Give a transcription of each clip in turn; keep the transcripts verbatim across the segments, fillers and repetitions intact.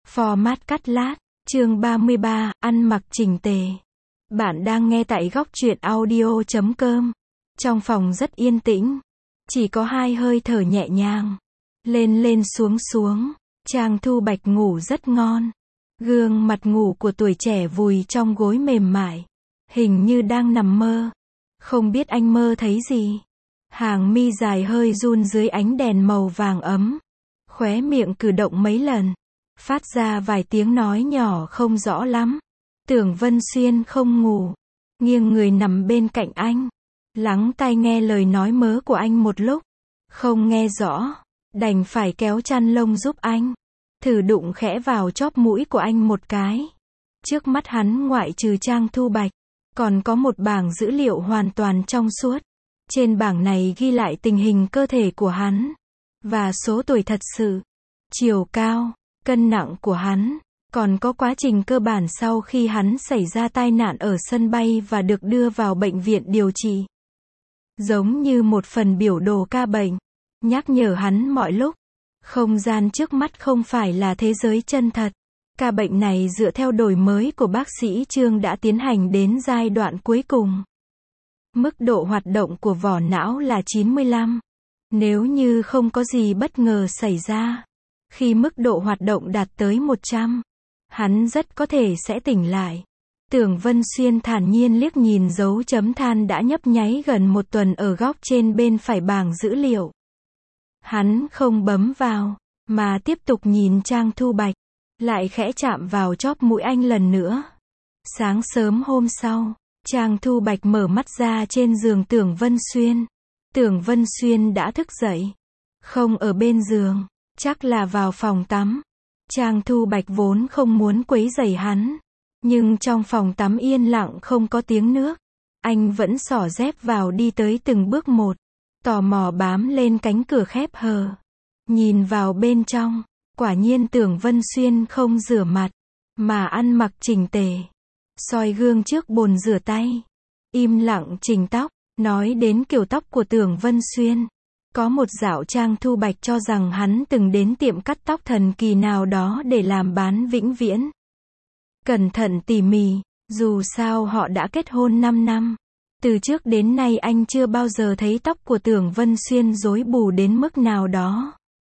Format cắt lát, chương ba mươi ba, ăn mặc chỉnh tề. Bạn đang nghe tại góc truyện audio chấm com. Trong phòng rất yên tĩnh. Chỉ có hai hơi thở nhẹ nhàng. Lên lên xuống xuống. Trang Thu Bạch ngủ rất ngon. Gương mặt ngủ của tuổi trẻ vùi trong gối mềm mại. Hình như đang nằm mơ. Không biết anh mơ thấy gì. Hàng mi dài hơi run dưới ánh đèn màu vàng ấm. Khóe miệng cử động mấy lần. Phát ra vài tiếng nói nhỏ không rõ lắm. Tưởng Vân Xuyên không ngủ. Nghiêng người nằm bên cạnh anh. Lắng tai nghe lời nói mớ của anh một lúc. Không nghe rõ. Đành phải kéo chăn lông giúp anh. Thử đụng khẽ vào chóp mũi của anh một cái. Trước mắt hắn ngoại trừ Trang Thu Bạch. Còn có một bảng dữ liệu hoàn toàn trong suốt. Trên bảng này ghi lại tình hình cơ thể của hắn. Và số tuổi thật sự. Chiều cao. Cân nặng của hắn, còn có quá trình cơ bản sau khi hắn xảy ra tai nạn ở sân bay và được đưa vào bệnh viện điều trị. Giống như một phần biểu đồ ca bệnh, nhắc nhở hắn mọi lúc, không gian trước mắt không phải là thế giới chân thật. Ca bệnh này dựa theo đổi mới của bác sĩ Trương đã tiến hành đến giai đoạn cuối cùng. Mức độ hoạt động của vỏ não là chín mươi lăm. Nếu như không có gì bất ngờ xảy ra. Khi mức độ hoạt động đạt tới một trăm, hắn rất có thể sẽ tỉnh lại. Tưởng Vân Xuyên thản nhiên liếc nhìn dấu chấm than đã nhấp nháy gần một tuần ở góc trên bên phải bảng dữ liệu. Hắn không bấm vào, mà tiếp tục nhìn Trang Thu Bạch, lại khẽ chạm vào chóp mũi anh lần nữa. Sáng sớm hôm sau, Trang Thu Bạch mở mắt ra trên giường Tưởng Vân Xuyên. Tưởng Vân Xuyên đã thức dậy, không ở bên giường. Chắc là vào phòng tắm. Trang Thu Bạch vốn không muốn quấy rầy hắn. Nhưng trong phòng tắm yên lặng không có tiếng nước. Anh vẫn xỏ dép vào đi tới từng bước một. Tò mò bám lên cánh cửa khép hờ. Nhìn vào bên trong. Quả nhiên Tưởng Vân Xuyên không rửa mặt. Mà ăn mặc chỉnh tề. Soi gương trước bồn rửa tay. Im lặng chỉnh tóc. Nói đến kiểu tóc của Tưởng Vân Xuyên. Có một dạo Trang Thu Bạch cho rằng hắn từng đến tiệm cắt tóc thần kỳ nào đó để làm bán vĩnh viễn. Cẩn thận tỉ mỉ, dù sao họ đã kết hôn năm năm. Từ trước đến nay anh chưa bao giờ thấy tóc của Tưởng Vân Xuyên rối bù đến mức nào đó.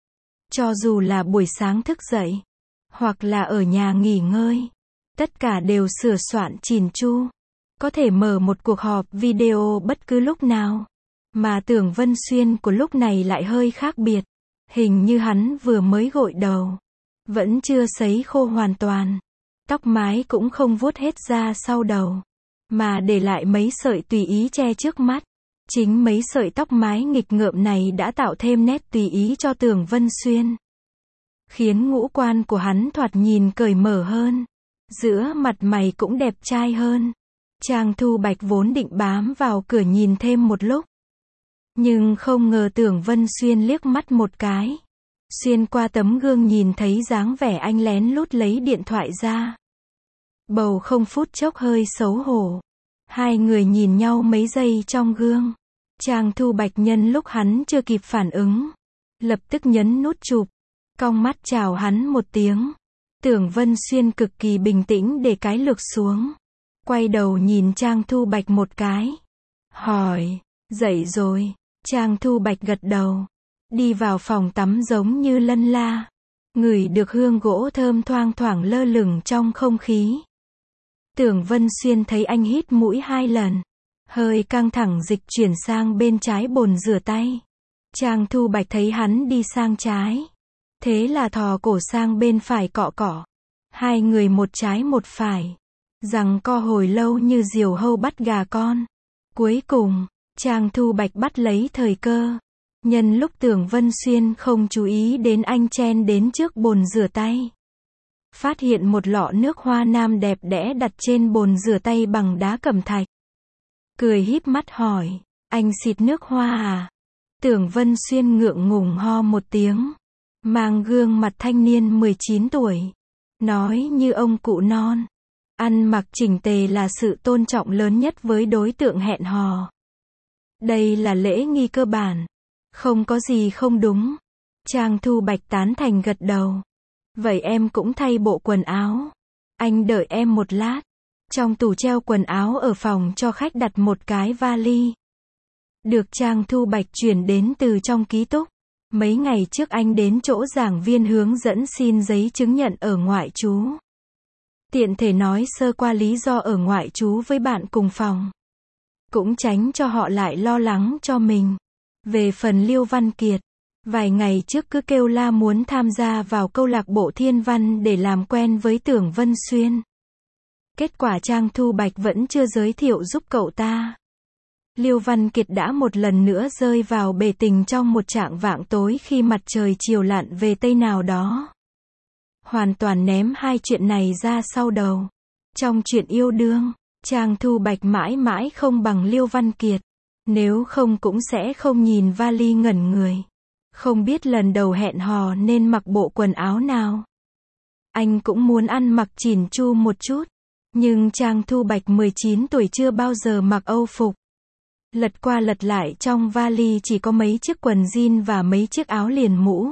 Cho dù là buổi sáng thức dậy, hoặc là ở nhà nghỉ ngơi, tất cả đều sửa soạn chỉn chu. Có thể mở một cuộc họp video bất cứ lúc nào. Mà Tưởng Vân Xuyên của lúc này lại hơi khác biệt. Hình như hắn vừa mới gội đầu. Vẫn chưa sấy khô hoàn toàn. Tóc mái cũng không vuốt hết ra sau đầu. Mà để lại mấy sợi tùy ý che trước mắt. Chính mấy sợi tóc mái nghịch ngợm này đã tạo thêm nét tùy ý cho Tưởng Vân Xuyên. Khiến ngũ quan của hắn thoạt nhìn cởi mở hơn. Giữa mặt mày cũng đẹp trai hơn. Trang Thu Bạch vốn định bám vào cửa nhìn thêm một lúc. Nhưng không ngờ Tưởng Vân Xuyên liếc mắt một cái. Xuyên qua tấm gương nhìn thấy dáng vẻ anh lén lút lấy điện thoại ra. Bầu không phút chốc hơi xấu hổ. Hai người nhìn nhau mấy giây trong gương. Trang Thu Bạch nhân lúc hắn chưa kịp phản ứng. Lập tức nhấn nút chụp. Cong mắt chào hắn một tiếng. Tưởng Vân Xuyên cực kỳ bình tĩnh để cái lược xuống. Quay đầu nhìn Trang Thu Bạch một cái. Hỏi, dậy rồi. Trang Thu Bạch gật đầu. Đi vào phòng tắm giống như lân la. Ngửi được hương gỗ thơm thoang thoảng lơ lửng trong không khí. Tưởng Vân Xuyên thấy anh hít mũi hai lần. Hơi căng thẳng dịch chuyển sang bên trái bồn rửa tay. Trang Thu Bạch thấy hắn đi sang trái. Thế là thò cổ sang bên phải cọ cọ. Hai người một trái một phải. Giằng co hồi lâu như diều hâu bắt gà con. Cuối cùng, Trang Thu Bạch bắt lấy thời cơ. Nhân lúc Tưởng Vân Xuyên không chú ý đến anh chen đến trước bồn rửa tay. Phát hiện một lọ nước hoa nam đẹp đẽ đặt trên bồn rửa tay bằng đá cẩm thạch. Cười híp mắt hỏi, anh xịt nước hoa à? Tưởng Vân Xuyên ngượng ngùng ho một tiếng. Mang gương mặt thanh niên mười chín tuổi. Nói như ông cụ non. Ăn mặc chỉnh tề là sự tôn trọng lớn nhất với đối tượng hẹn hò. Đây là lễ nghi cơ bản. Không có gì không đúng. Trang Thu Bạch tán thành gật đầu. Vậy em cũng thay bộ quần áo. Anh đợi em một lát. Trong tủ treo quần áo ở phòng cho khách đặt một cái vali. Được Trang Thu Bạch chuyển đến từ trong ký túc. Mấy ngày trước anh đến chỗ giảng viên hướng dẫn xin giấy chứng nhận ở ngoại trú. Tiện thể nói sơ qua lý do ở ngoại trú với bạn cùng phòng. Cũng tránh cho họ lại lo lắng cho mình. Về phần Liêu Văn Kiệt, vài ngày trước cứ kêu la muốn tham gia vào câu lạc bộ thiên văn để làm quen với Tưởng Vân Xuyên. Kết quả Trang Thu Bạch vẫn chưa giới thiệu giúp cậu ta. Liêu Văn Kiệt đã một lần nữa rơi vào bể tình trong một trạng vạng tối khi mặt trời chiều lặn về tây nào đó. Hoàn toàn ném hai chuyện này ra sau đầu. Trong chuyện yêu đương, Trang Thu Bạch mãi mãi không bằng Liêu Văn Kiệt. Nếu không cũng sẽ không nhìn vali ngẩn người. Không biết lần đầu hẹn hò nên mặc bộ quần áo nào. Anh cũng muốn ăn mặc chỉn chu một chút. Nhưng Trang Thu Bạch mười chín tuổi chưa bao giờ mặc Âu phục. Lật qua lật lại trong vali chỉ có mấy chiếc quần jean và mấy chiếc áo liền mũ.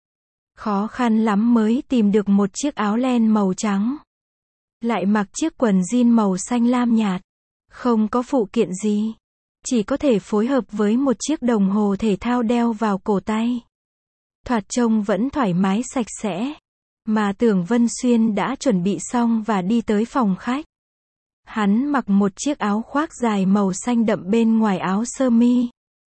Khó khăn lắm mới tìm được một chiếc áo len màu trắng. Lại mặc chiếc quần jean màu xanh lam nhạt. Không có phụ kiện gì. Chỉ có thể phối hợp với một chiếc đồng hồ thể thao đeo vào cổ tay. Thoạt trông vẫn thoải mái sạch sẽ. Mà Tưởng Vân Xuyên đã chuẩn bị xong và đi tới phòng khách. Hắn mặc một chiếc áo khoác dài màu xanh đậm bên ngoài áo sơ mi.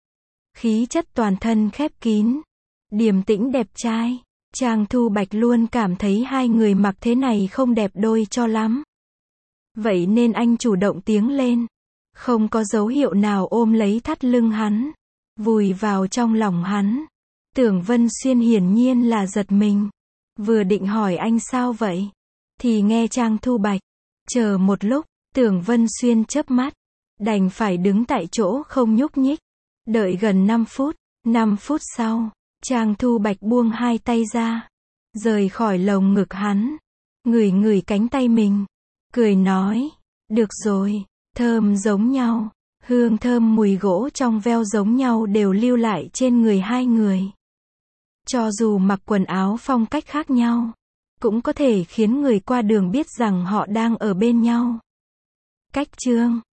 Khí chất toàn thân khép kín. Điềm tĩnh đẹp trai. Trang Thu Bạch luôn cảm thấy hai người mặc thế này không đẹp đôi cho lắm. Vậy nên anh chủ động tiến lên. Không có dấu hiệu nào ôm lấy thắt lưng hắn. Vùi vào trong lòng hắn. Tưởng Vân Xuyên hiển nhiên là giật mình. Vừa định hỏi anh sao vậy? Thì nghe Trang Thu Bạch. Chờ một lúc, Tưởng Vân Xuyên chớp mắt. Đành phải đứng tại chỗ không nhúc nhích. Đợi gần năm phút. năm phút sau, Trang Thu Bạch buông hai tay ra. Rời khỏi lồng ngực hắn. Ngửi ngửi cánh tay mình. Cười nói. Được rồi. Thơm giống nhau. Hương thơm mùi gỗ trong veo giống nhau đều lưu lại trên người hai người. Cho dù mặc quần áo phong cách khác nhau, cũng có thể khiến người qua đường biết rằng họ đang ở bên nhau. Cách chương